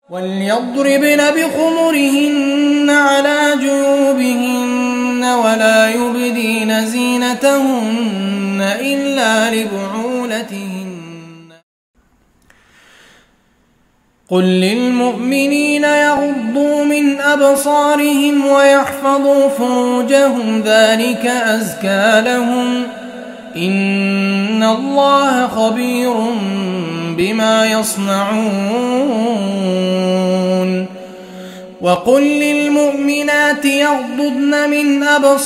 وليضربن بخمرهن على جيوبهن ولا يبدين زينتهن إلا لبعولتهن. قل للمؤمنين يغضوا من أبصارهم ويحفظوا فروجهم ذلك أزكى لهم إن الله خبير بما يصنعون. وقل للمؤمنات يغضضن من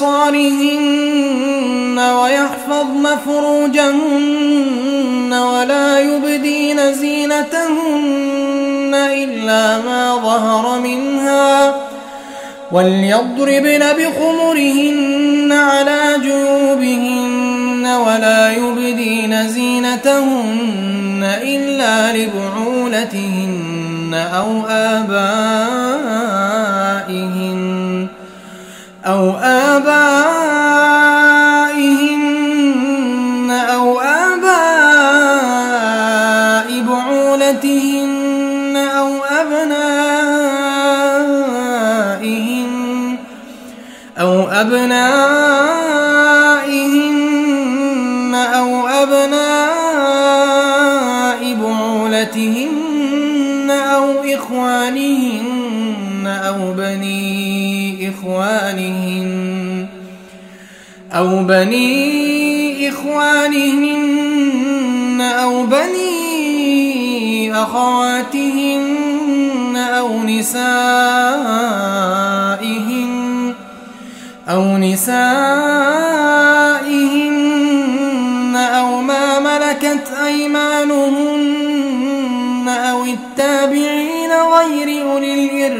أبصارهن ويحفظن فروجهن ولا يبدين زينتهن إلا ما ظهر منها وليضربن بخمرهن على جيوبهن ولا يبدين زينتهن إلا لبعولتهن أو آبائهن أو آباء بعولتهن أو أبنائهن أو أبناء بعولتهن أو إخوانهن أو بني إخوانهن أو بني أخواتهن أو نسائهن أو ما ملكت أيمانهن أو التابعين غير أولي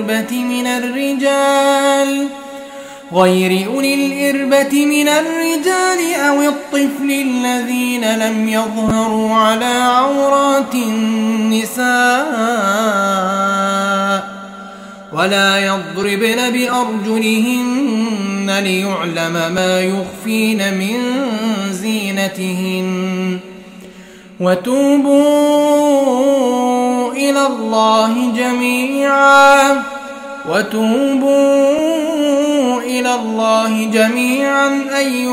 الإربة من الرجال أو الطفل الذين لم يظهروا على عورات النساء ولا يضربن بأرجلهن ليعلم ما يخفين من زينتهن. وتوبوا إلى الله جميعا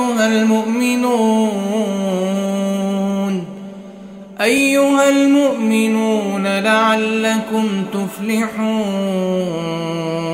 أيها المؤمنون لعلكم تفلحون.